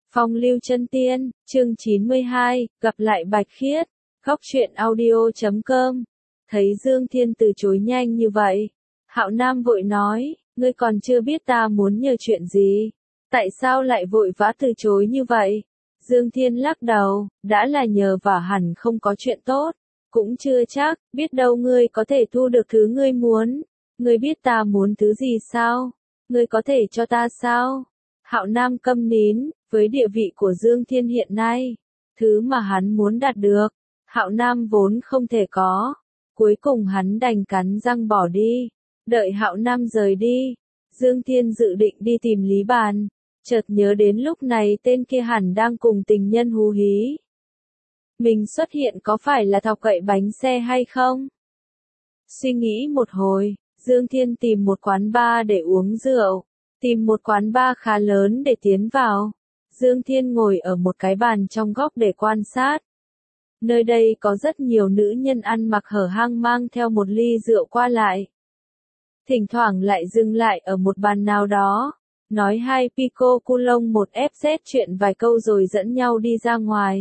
Phong lưu chân tiên, chương 92, gặp lại Bạch Khiết, góc truyện audio.com. Thấy Dương Thiên từ chối nhanh như vậy, Hạo Nam vội nói, ngươi còn chưa biết ta muốn nhờ chuyện gì, tại sao lại vội vã từ chối như vậy? Dương Thiên lắc đầu, đã là nhờ vả hẳn không có chuyện tốt, cũng chưa chắc, biết đâu ngươi có thể thu được thứ ngươi muốn. Ngươi biết ta muốn thứ gì sao? Ngươi có thể cho ta sao? Hạo Nam câm nín, với địa vị của Dương Thiên hiện nay, thứ mà hắn muốn đạt được, Hạo Nam vốn không thể có. Cuối cùng hắn đành cắn răng bỏ đi. Đợi Hạo Nam rời đi, Dương Thiên dự định đi tìm Lý Bàn, chợt nhớ đến lúc này tên kia hẳn đang cùng tình nhân hú hí. Mình xuất hiện có phải là thọc gậy bánh xe hay không? Suy nghĩ một hồi, Dương Thiên tìm một quán bar để uống rượu, tìm một quán bar khá lớn để tiến vào. Dương Thiên ngồi ở một cái bàn trong góc để quan sát. Nơi đây có rất nhiều nữ nhân ăn mặc hở hang mang theo một ly rượu qua lại. Thỉnh thoảng lại dừng lại ở một bàn nào đó, nói hai pico culong một FZ chuyện vài câu rồi dẫn nhau đi ra ngoài.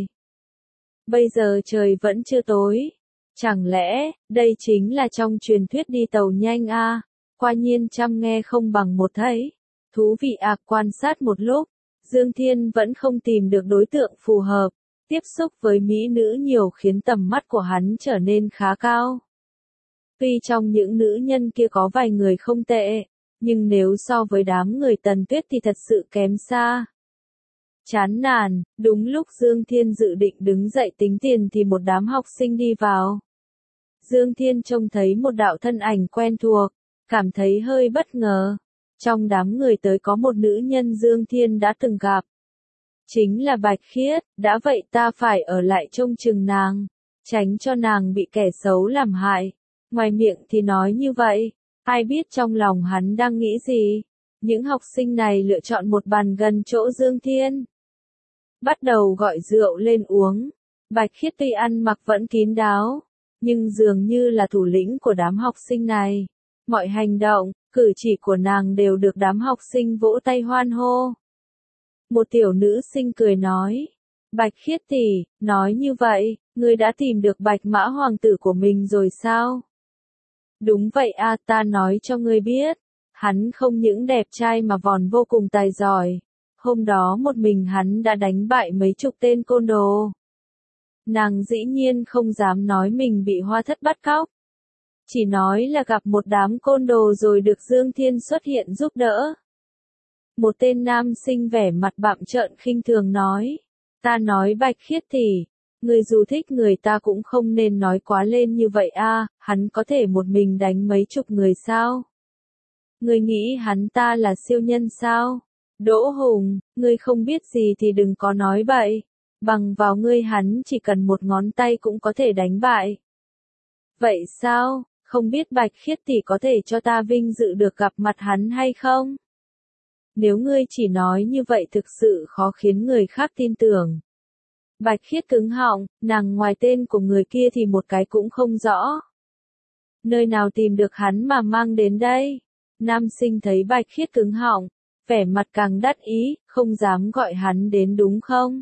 Bây giờ trời vẫn chưa tối. Chẳng lẽ, đây chính là trong truyền thuyết đi tàu nhanh à? Quả nhiên trăm nghe không bằng một thấy. Thú vị à, quan sát một lúc, Dương Thiên vẫn không tìm được đối tượng phù hợp. Tiếp xúc với mỹ nữ nhiều khiến tầm mắt của hắn trở nên khá cao. Tuy trong những nữ nhân kia có vài người không tệ, nhưng nếu so với đám người Tần Tuyết thì thật sự kém xa. Chán nản, đúng lúc Dương Thiên dự định đứng dậy tính tiền thì một đám học sinh đi vào. Dương Thiên trông thấy một đạo thân ảnh quen thuộc, cảm thấy hơi bất ngờ. Trong đám người tới có một nữ nhân Dương Thiên đã từng gặp. Chính là Bạch Khiết, đã vậy ta phải ở lại trông chừng nàng, tránh cho nàng bị kẻ xấu làm hại. Ngoài miệng thì nói như vậy, ai biết trong lòng hắn đang nghĩ gì. Những học sinh này lựa chọn một bàn gần chỗ Dương Thiên. Bắt đầu gọi rượu lên uống. Bạch Khiết tuy ăn mặc vẫn kín đáo, nhưng dường như là thủ lĩnh của đám học sinh này. Mọi hành động, cử chỉ của nàng đều được đám học sinh vỗ tay hoan hô. Một tiểu nữ sinh cười nói, Bạch Khiết tỷ, nói như vậy, ngươi đã tìm được Bạch Mã hoàng tử của mình rồi sao? Đúng vậy a, ta nói cho ngươi biết, hắn không những đẹp trai mà còn vô cùng tài giỏi. Hôm đó một mình hắn đã đánh bại mấy chục tên côn đồ. Nàng dĩ nhiên không dám nói mình bị Hoa Thất bắt cóc. Chỉ nói là gặp một đám côn đồ rồi được Dương Thiên xuất hiện giúp đỡ. Một tên nam sinh vẻ mặt bặm trợn khinh thường nói. Ta nói Bạch Khiết tỷ, người dù thích người ta cũng không nên nói quá lên như vậy a, hắn có thể một mình đánh mấy chục người sao? Ngươi nghĩ hắn ta là siêu nhân sao? Đỗ Hùng, ngươi không biết gì thì đừng có nói bậy. Bằng vào ngươi hắn chỉ cần một ngón tay cũng có thể đánh bại. Vậy sao, không biết Bạch Khiết tỷ có thể cho ta vinh dự được gặp mặt hắn hay không? Nếu ngươi chỉ nói như vậy thực sự khó khiến người khác tin tưởng. Bạch Khiết cứng họng, nàng ngoài tên của người kia thì một cái cũng không rõ. Nơi nào tìm được hắn mà mang đến đây? Nam sinh thấy Bạch Khiết cứng họng, vẻ mặt càng đắc ý, không dám gọi hắn đến đúng không?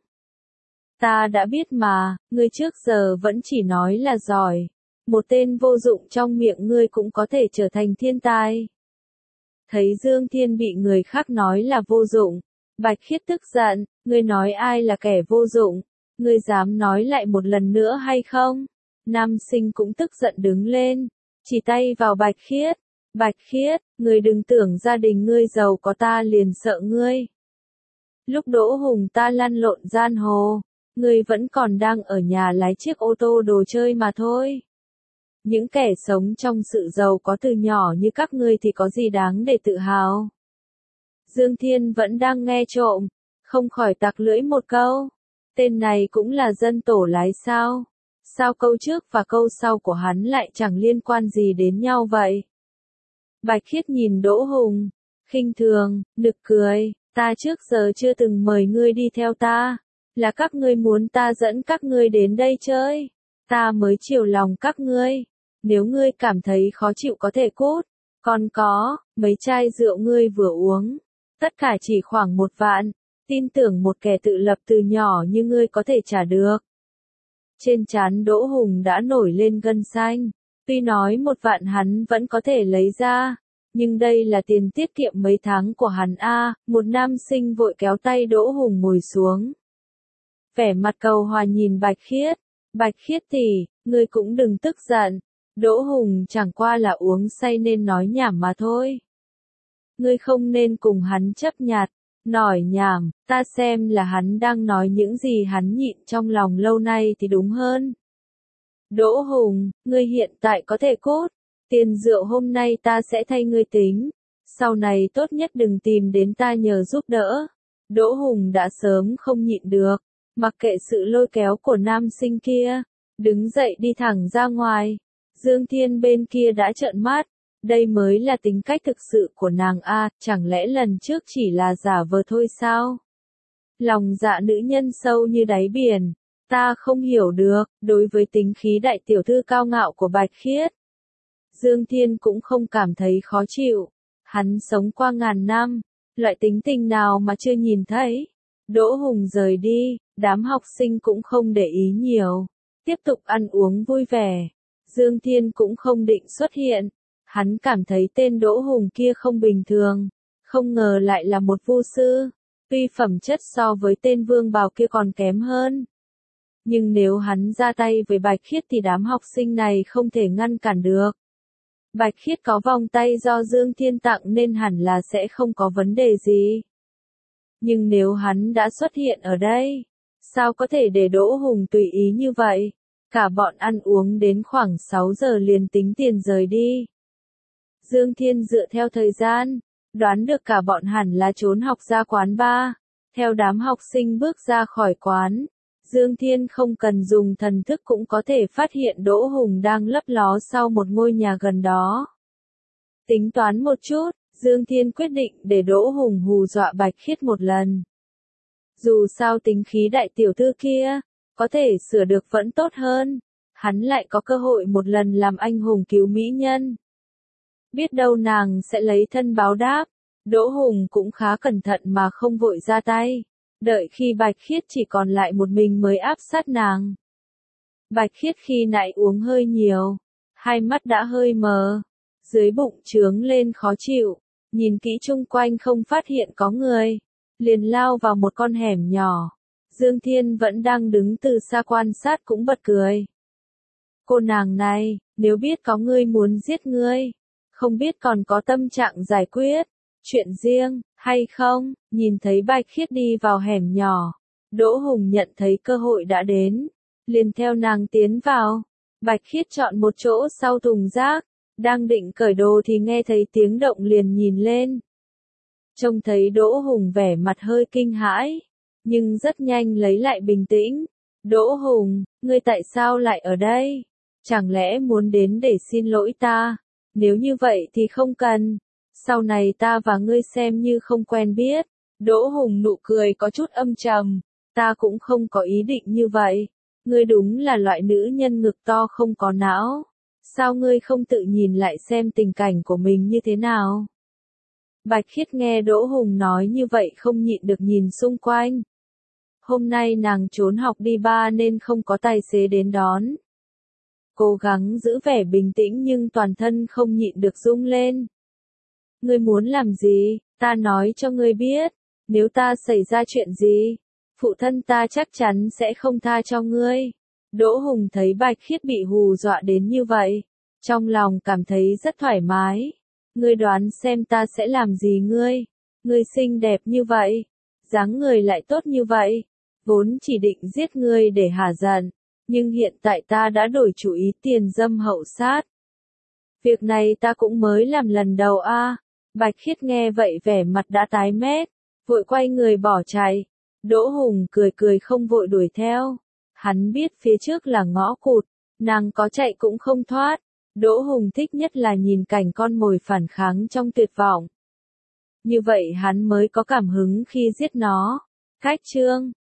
Ta đã biết mà, ngươi trước giờ vẫn chỉ nói là giỏi. Một tên vô dụng trong miệng ngươi cũng có thể trở thành thiên tài. Thấy Dương Thiên bị người khác nói là vô dụng, Bạch Khiết tức giận, ngươi nói ai là kẻ vô dụng? Ngươi dám nói lại một lần nữa hay không? Nam sinh cũng tức giận đứng lên, chỉ tay vào Bạch Khiết. Bạch Khiết, ngươi đừng tưởng gia đình ngươi giàu có ta liền sợ ngươi. Lúc Đỗ Hùng ta lăn lộn giang hồ, ngươi vẫn còn đang ở nhà lái chiếc ô tô đồ chơi mà thôi. Những kẻ sống trong sự giàu có từ nhỏ như các ngươi thì có gì đáng để tự hào. Dương Thiên vẫn đang nghe trộm, không khỏi tặc lưỡi một câu. Tên này cũng là dân tổ lái sao? Sao câu trước và câu sau của hắn lại chẳng liên quan gì đến nhau vậy? Bạch Khiết nhìn Đỗ Hùng, khinh thường, nực cười, ta trước giờ chưa từng mời ngươi đi theo ta, là các ngươi muốn ta dẫn các ngươi đến đây chơi, ta mới chiều lòng các ngươi, nếu ngươi cảm thấy khó chịu có thể cút, còn có, mấy chai rượu ngươi vừa uống, tất cả chỉ khoảng 1 vạn, tin tưởng một kẻ tự lập từ nhỏ như ngươi có thể trả được. Trên trán Đỗ Hùng đã nổi lên gân xanh, tuy nói 1 vạn hắn vẫn có thể lấy ra, nhưng đây là tiền tiết kiệm mấy tháng của hắn a. Một nam sinh vội kéo tay Đỗ Hùng ngồi xuống. Vẻ mặt cầu hòa nhìn Bạch Khiết. Bạch Khiết tỷ, ngươi cũng đừng tức giận. Đỗ Hùng chẳng qua là uống say nên nói nhảm mà thôi. Ngươi không nên cùng hắn chấp nhặt, nỏi nhảm, ta xem là hắn đang nói những gì hắn nhịn trong lòng lâu nay thì đúng hơn. Đỗ Hùng, ngươi hiện tại có thể cút, tiền rượu hôm nay ta sẽ thay ngươi tính, sau này tốt nhất đừng tìm đến ta nhờ giúp đỡ. Đỗ Hùng đã sớm không nhịn được, mặc kệ sự lôi kéo của nam sinh kia, đứng dậy đi thẳng ra ngoài. Dương Thiên bên kia đã trợn mắt, đây mới là tính cách thực sự của nàng a, chẳng lẽ lần trước chỉ là giả vờ thôi sao? Lòng dạ nữ nhân sâu như đáy biển, ta không hiểu được. Đối với tính khí đại tiểu thư cao ngạo của Bạch Khiết, Dương Thiên cũng không cảm thấy khó chịu, hắn sống qua ngàn năm, loại tính tình nào mà chưa nhìn thấy. Đỗ Hùng rời đi, đám học sinh cũng không để ý nhiều, tiếp tục ăn uống vui vẻ. Dương Thiên cũng không định xuất hiện, hắn cảm thấy tên Đỗ Hùng kia không bình thường, không ngờ lại là một vu sư, tuy phẩm chất so với tên Vương Bào kia còn kém hơn. Nhưng nếu hắn ra tay với Bạch Khiết thì đám học sinh này không thể ngăn cản được. Bạch Khiết có vòng tay do Dương Thiên tặng nên hẳn là sẽ không có vấn đề gì. Nhưng nếu hắn đã xuất hiện ở đây, sao có thể để Đỗ Hùng tùy ý như vậy? Cả bọn ăn uống đến khoảng 6 giờ liền tính tiền rời đi. Dương Thiên dựa theo thời gian, đoán được cả bọn hẳn là trốn học ra quán bar. Theo đám học sinh bước ra khỏi quán, Dương Thiên không cần dùng thần thức cũng có thể phát hiện Đỗ Hùng đang lấp ló sau một ngôi nhà gần đó. Tính toán một chút, Dương Thiên quyết định để Đỗ Hùng hù dọa Bạch Khiết một lần. Dù sao tính khí đại tiểu thư kia, có thể sửa được vẫn tốt hơn, hắn lại có cơ hội một lần làm anh hùng cứu mỹ nhân. Biết đâu nàng sẽ lấy thân báo đáp. Đỗ Hùng cũng khá cẩn thận mà không vội ra tay, đợi khi Bạch Khiết chỉ còn lại một mình mới áp sát nàng. Bạch Khiết khi nãy uống hơi nhiều, hai mắt đã hơi mờ, dưới bụng trướng lên khó chịu, nhìn kỹ chung quanh không phát hiện có người, liền lao vào một con hẻm nhỏ. Dương Thiên vẫn đang đứng từ xa quan sát cũng bật cười. Cô nàng này, nếu biết có người muốn giết ngươi, không biết còn có tâm trạng giải quyết chuyện riêng hay không? Nhìn thấy Bạch Khiết đi vào hẻm nhỏ, Đỗ Hùng nhận thấy cơ hội đã đến, liền theo nàng tiến vào. Bạch Khiết chọn một chỗ sau thùng rác, đang định cởi đồ thì nghe thấy tiếng động liền nhìn lên. Trông thấy Đỗ Hùng vẻ mặt hơi kinh hãi, nhưng rất nhanh lấy lại bình tĩnh. Đỗ Hùng, ngươi tại sao lại ở đây? Chẳng lẽ muốn đến để xin lỗi ta? Nếu như vậy thì không cần. Sau này ta và ngươi xem như không quen biết. Đỗ Hùng nụ cười có chút âm trầm. Ta cũng không có ý định như vậy. Ngươi đúng là loại nữ nhân ngực to không có não. Sao ngươi không tự nhìn lại xem tình cảnh của mình như thế nào? Bạch Khiết nghe Đỗ Hùng nói như vậy không nhịn được nhìn xung quanh. Hôm nay nàng trốn học đi bar nên không có tài xế đến đón. Cố gắng giữ vẻ bình tĩnh nhưng toàn thân không nhịn được rung lên. Ngươi muốn làm gì? Ta nói cho ngươi biết, nếu ta xảy ra chuyện gì, phụ thân ta chắc chắn sẽ không tha cho ngươi. Đỗ Hùng thấy Bạch Khiết bị hù dọa đến như vậy, trong lòng cảm thấy rất thoải mái. Ngươi đoán xem ta sẽ làm gì ngươi? Ngươi xinh đẹp như vậy, dáng người lại tốt như vậy, vốn chỉ định giết ngươi để hả giận, nhưng hiện tại ta đã đổi chủ ý tiền dâm hậu sát. Việc này ta cũng mới làm lần đầu a. Bạch Khiết nghe vậy vẻ mặt đã tái mét, vội quay người bỏ chạy. Đỗ Hùng cười cười không vội đuổi theo. Hắn biết phía trước là ngõ cụt, nàng có chạy cũng không thoát. Đỗ Hùng thích nhất là nhìn cảnh con mồi phản kháng trong tuyệt vọng. Như vậy hắn mới có cảm hứng khi giết nó. Cách chương